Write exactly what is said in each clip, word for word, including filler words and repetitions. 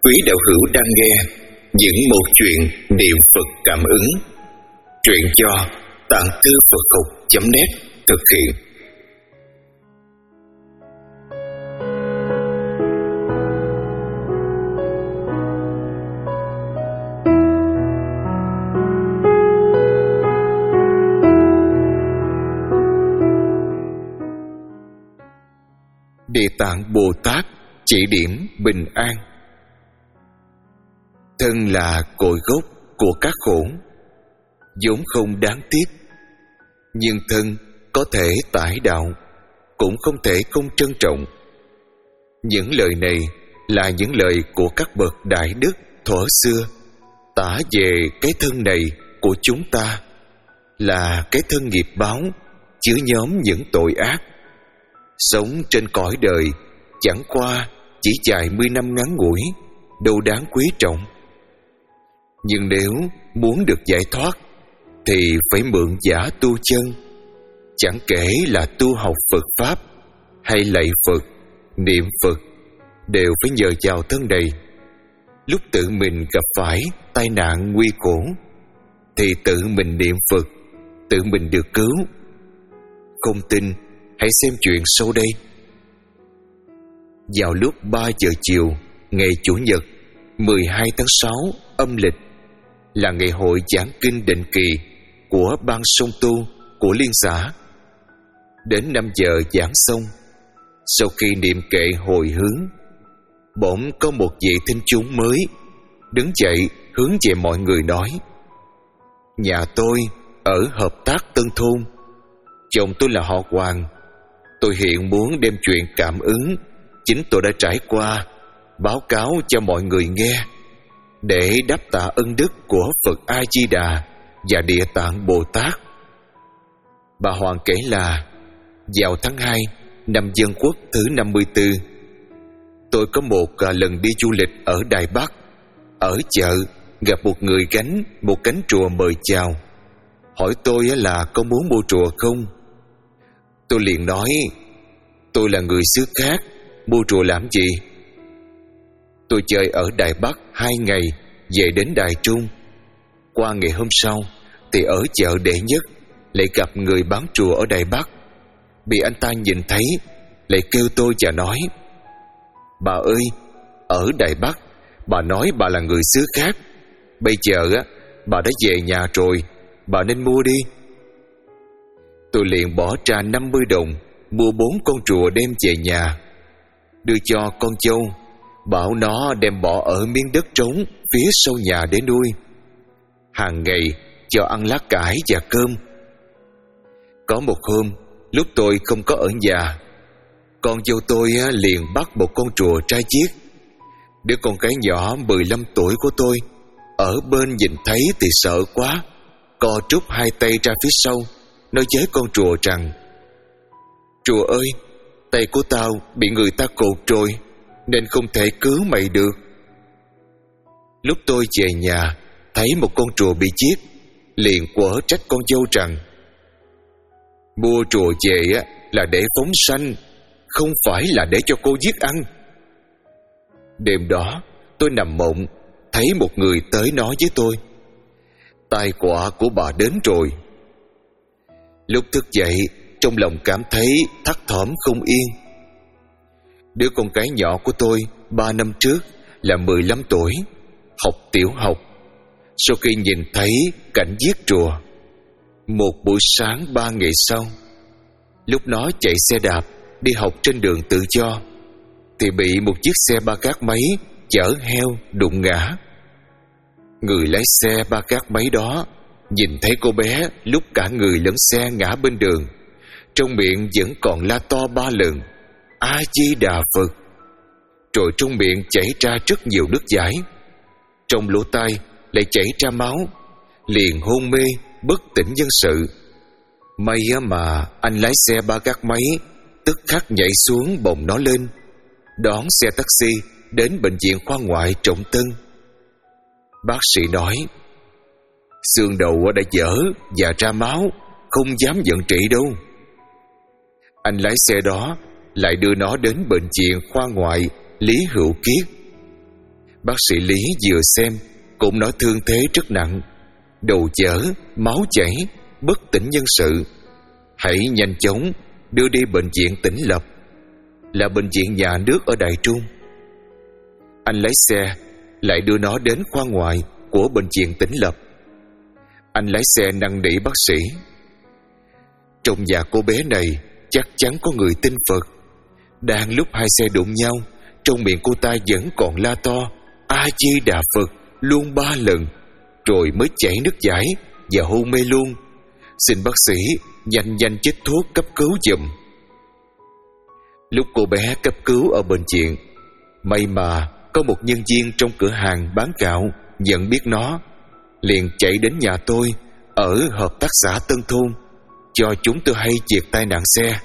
quý đạo hữu đang nghe những một chuyện niệm Phật cảm ứng. Truyện do Tạng Thư Phật Học chấm net thực hiện. Địa Tạng Bồ Tát chỉ điểm bình an. Thân là cội gốc của các khổ, vốn không đáng tiếc, nhưng thân có thể tải đạo, cũng không thể không trân trọng. Những lời này là những lời của các bậc đại đức thuở xưa, tả về cái thân này của chúng ta là cái thân nghiệp báo, chứa nhóm những tội ác. Sống trên cõi đời chẳng qua chỉ vài mươi năm ngắn ngủi, đâu đáng quý trọng. Nhưng nếu muốn được giải thoát thì phải mượn giả tu chân. Chẳng kể là tu học Phật Pháp hay lạy Phật, niệm Phật, đều phải nhờ vào thân này. Lúc tự mình gặp phải tai nạn nguy khổ thì tự mình niệm Phật, tự mình được cứu. Không tin, hãy xem chuyện sau đây. Vào lúc ba giờ chiều ngày Chủ nhật mười hai tháng sáu âm lịch, là ngày hội giảng kinh định kỳ của ban song tu của liên xã. Đến năm giờ giảng xong, sau khi niệm kệ hồi hướng, bỗng có một vị thính chúng mới đứng dậy hướng về mọi người nói: nhà tôi ở Hợp Tác Tân Thôn, chồng tôi là họ Hoàng. Tôi hiện muốn đem chuyện cảm ứng chính tôi đã trải qua báo cáo cho mọi người nghe, để đáp tạ ân đức của Phật A Di Đà và Địa Tạng Bồ Tát. Bà Hoàng kể là vào tháng hai năm Dân Quốc thứ năm mươi tư, tôi có một lần đi du lịch ở Đài Bắc. Ở chợ gặp một người gánh một cánh trùa mời chào, hỏi tôi là có muốn mua trùa không. Tôi liền nói: tôi là người xứ khác, mua trùa làm gì? Tôi chơi ở Đài Bắc hai ngày, về đến Đài Trung. Qua ngày hôm sau thì ở chợ Đệ Nhất lại gặp người bán trùa ở Đài Bắc. Bị anh ta nhìn thấy, lại kêu tôi và nói: bà ơi, ở Đài Bắc bà nói bà là người xứ khác, bây giờ á bà đã về nhà rồi, bà nên mua đi. Tôi liền bỏ ra năm mươi đồng mua bốn con trùa đem về nhà, đưa cho con dâu, bảo nó đem bỏ ở miếng đất trống phía sau nhà để nuôi. Hàng ngày cho ăn lá cải và cơm. Có một hôm, lúc tôi không có ở nhà, con dâu tôi liền bắt một con trùa trai chiết. Đứa con gái nhỏ mười lăm tuổi của tôi ở bên nhìn thấy thì sợ quá, co trút hai tay ra phía sau, nói với con trùa rằng: trùa ơi, tay của tao bị người ta cột rồi, nên không thể cứu mày được. Lúc tôi về nhà thấy một con trùa bị giết, liền quở trách con dâu rằng: mua trùa về là để phóng sanh, không phải là để cho cô giết ăn. Đêm đó tôi nằm mộng, thấy một người tới nói với tôi: tai họa của bà đến rồi. Lúc thức dậy, trong lòng cảm thấy thấp thỏm không yên. Đứa con gái nhỏ của tôi ba năm trước là mười lăm tuổi, học tiểu học. Sau khi nhìn thấy cảnh giết trùa, một buổi sáng ba ngày sau, lúc nó chạy xe đạp đi học trên đường tự do, thì bị một chiếc xe ba gác máy chở heo đụng ngã. Người lái xe ba gác máy đó nhìn thấy cô bé lúc cả người lẫn xe ngã bên đường, trong miệng vẫn còn la to ba lần: A Di Đà Phật. Rồi trong miệng chảy ra rất nhiều nước dãi, trong lỗ tai lại chảy ra máu, liền hôn mê bất tỉnh nhân sự. May mà anh lái xe ba gác máy tức khắc nhảy xuống bồng nó lên, đón xe taxi đến bệnh viện khoa ngoại Trọng Tân. Bác sĩ nói: xương đầu đã dở và ra máu, không dám nhận trị đâu. Anh lái xe đó lại đưa nó đến bệnh viện khoa ngoại Lý Hữu Kiết. Bác sĩ Lý vừa xem cũng nói thương thế rất nặng, đầu dở, máu chảy, bất tỉnh nhân sự. Hãy nhanh chóng đưa đi bệnh viện Tỉnh Lập, là bệnh viện nhà nước ở Đại Trung. Anh lái xe lại đưa nó đến khoa ngoại của bệnh viện Tỉnh Lập. Anh lái xe năn nỉ bác sĩ. Trong nhà cô bé này chắc chắn có người tin Phật. Đang lúc hai xe đụng nhau, trong miệng cô ta vẫn còn la to A Di Đà Phật luôn ba lần, rồi mới chảy nước giải và hôn mê luôn. Xin bác sĩ nhanh nhanh chích thuốc cấp cứu giùm. Lúc cô bé cấp cứu ở bệnh viện, may mà có một nhân viên trong cửa hàng bán gạo nhận biết nó, liền chạy đến nhà tôi ở hợp tác xã Tân Thôn cho chúng tôi hay việc tai nạn xe.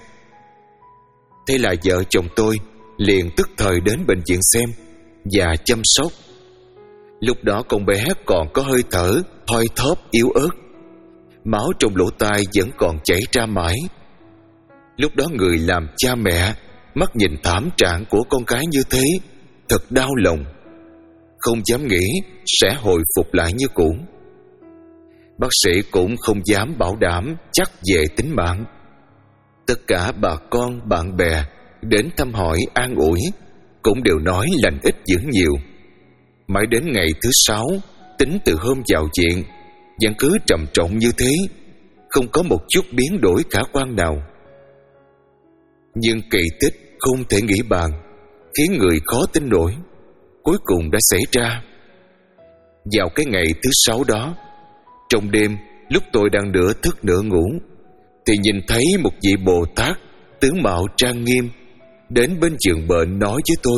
Thế là vợ chồng tôi liền tức thời đến bệnh viện xem và chăm sóc. Lúc đó con bé còn có hơi thở thoi thóp yếu ớt, máu trong lỗ tai vẫn còn chảy ra mãi. Lúc đó người làm cha mẹ mắt nhìn thảm trạng của con cái như thế, thật đau lòng, không dám nghĩ sẽ hồi phục lại như cũ. Bác sĩ cũng không dám bảo đảm chắc về tính mạng. Tất cả bà con bạn bè đến thăm hỏi an ủi cũng đều nói lành ít dữ nhiều. Mãi đến ngày thứ sáu, tính từ hôm vào viện, vẫn cứ trầm trọng như thế, không có một chút biến đổi khả quan nào. Nhưng kỳ tích không thể nghĩ bàn, khiến người khó tin nổi, cuối cùng đã xảy ra. Vào cái ngày thứ sáu đó, trong đêm lúc tôi đang nửa thức nửa ngủ, thì nhìn thấy một vị Bồ Tát tướng mạo trang nghiêm đến bên giường bệnh nói với tôi: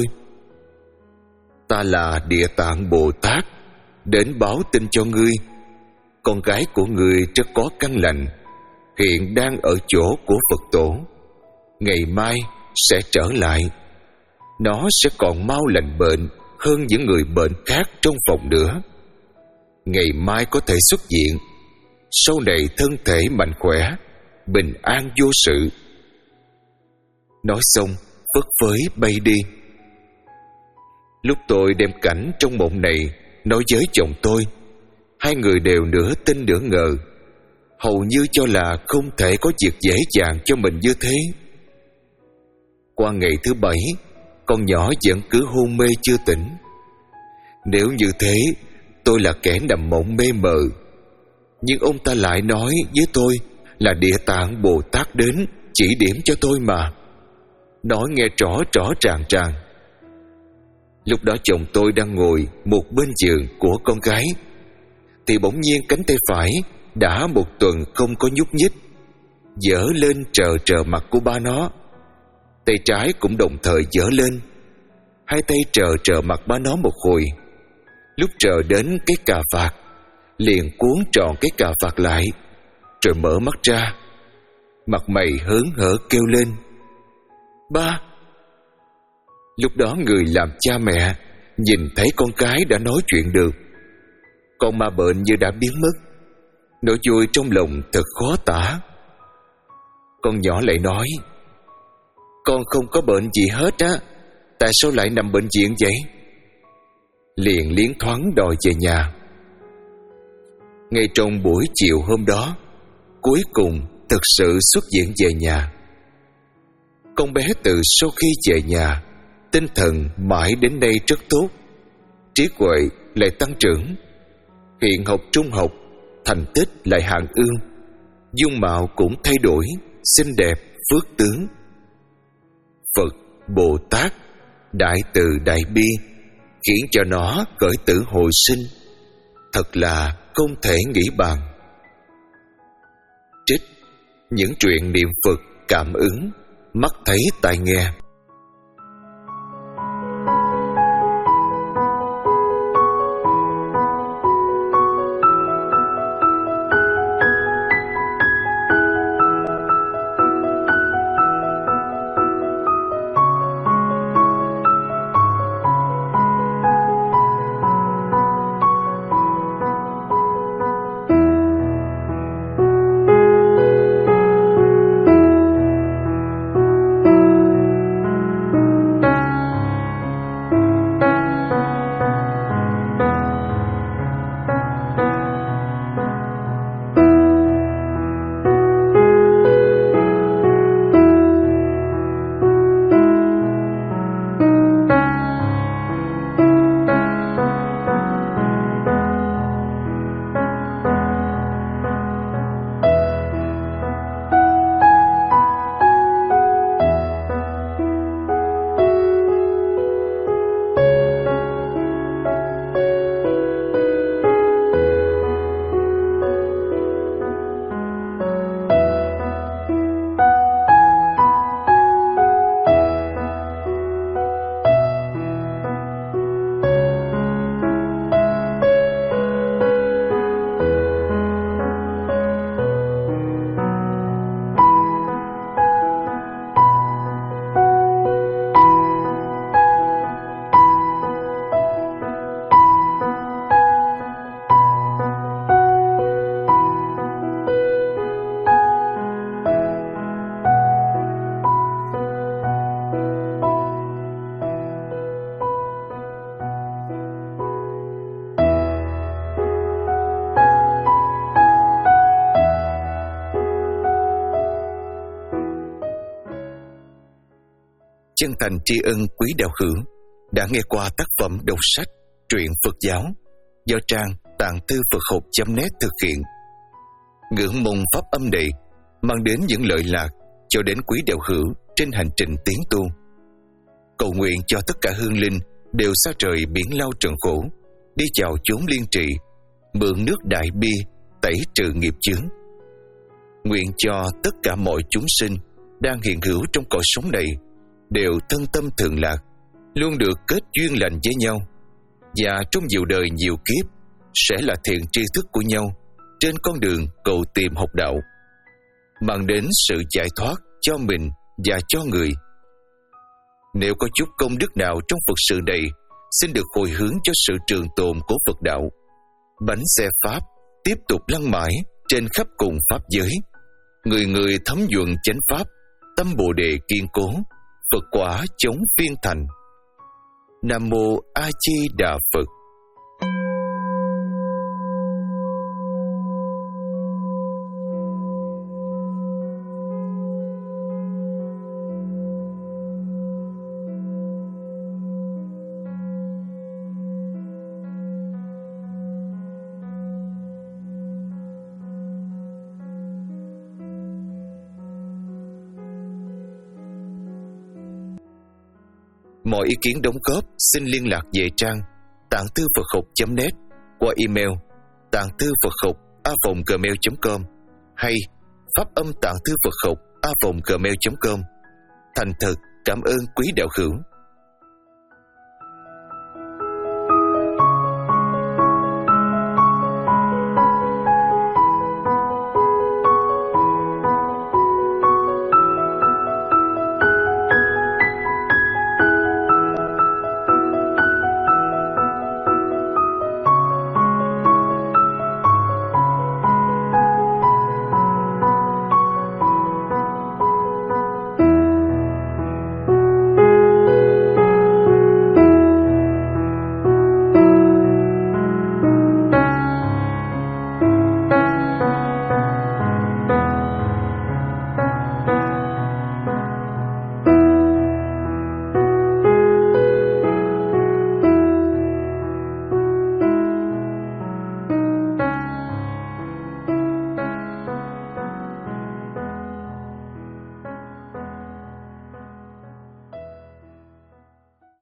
Ta là Địa Tạng Bồ Tát, đến báo tin cho ngươi. Con gái của ngươi rất có căn lành, hiện đang ở chỗ của Phật tổ. Ngày mai sẽ trở lại. Nó sẽ còn mau lành bệnh hơn những người bệnh khác trong phòng nữa. Ngày mai có thể xuất viện. Sau này thân thể mạnh khỏe, bình an vô sự. Nói xong phất phới bay đi. Lúc tôi đem cảnh trong mộng này nói với chồng tôi, hai người đều nửa tin nửa ngờ, hầu như cho là không thể có việc dễ dàng cho mình như thế. Qua ngày thứ bảy, con nhỏ vẫn cứ hôn mê chưa tỉnh. Nếu như thế, tôi là kẻ nằm mộng mê mờ. Nhưng ông ta lại nói với tôi là Địa Tạng Bồ Tát đến chỉ điểm cho tôi mà. Nói nghe rõ rõ ràng ràng. Lúc đó chồng tôi đang ngồi một bên giường của con gái, thì bỗng nhiên cánh tay phải đã một tuần không có nhúc nhích giở lên trờ trờ mặt của ba nó. Tay trái cũng đồng thời giở lên. Hai tay trờ trờ mặt ba nó một hồi. Lúc trờ đến cái cà vạt, liền cuốn tròn cái cà vạt lại, rồi mở mắt ra, mặt mày hớn hở kêu lên: Ba! Lúc đó người làm cha mẹ nhìn thấy con cái đã nói chuyện được, con ma bệnh như đã biến mất. Nỗi vui trong lòng thật khó tả. Con nhỏ lại nói: Con không có bệnh gì hết á, tại sao lại nằm bệnh viện vậy? Liền liến thoáng đòi về nhà. Ngay trong buổi chiều hôm đó, cuối cùng thực sự xuất viện về nhà. Con bé từ sau khi về nhà, tinh thần mãi đến đây rất tốt, trí huệ lại tăng trưởng, hiện học trung học, thành tích lại hạng ương, dung mạo cũng thay đổi, xinh đẹp, phước tướng. Phật, Bồ Tát, đại từ đại bi khiến cho nó khởi tử hồi sinh, thật là không thể nghĩ bàn. Trích những truyện niệm Phật cảm ứng, mắt thấy tai nghe. chân thành tri ân quý đạo hữu đã nghe qua tác phẩm đọc sách truyện Phật giáo do trang tạng thư Phật học chấm net thực hiện. Ngưỡng mong pháp âm này mang đến những lợi lạc cho đến quý đạo hữu trên hành trình tiến tu. Cầu nguyện cho tất cả hương linh đều xa trời biển lao trần khổ, đi vào chốn liên trì, mượn nước đại bi tẩy trừ nghiệp chướng. Nguyện cho tất cả mọi chúng sinh đang hiện hữu trong cõi sống này đều thân tâm thường lạc, luôn được kết duyên lành với nhau, và trong nhiều đời nhiều kiếp sẽ là thiện tri thức của nhau trên con đường cầu tìm học đạo, mang đến sự giải thoát cho mình và cho người. Nếu có chút công đức nào trong Phật sự này, xin được hồi hướng cho sự trường tồn của Phật đạo. Bánh xe Pháp tiếp tục lăn mãi trên khắp cùng Pháp giới. Người người thấm nhuần chánh Pháp, tâm Bồ Đề kiên cố, Phật quả chống phiên thành. Nam Mô A Di Đà Phật. Mọi ý kiến đóng góp xin liên lạc về trang tạng thư Phật học chấm net qua email tạng thư Phật học a vòng gmail chấm com hay pháp âm tạng thư Phật học a vòng gmail chấm com. Thành thật cảm ơn quý đạo hữu.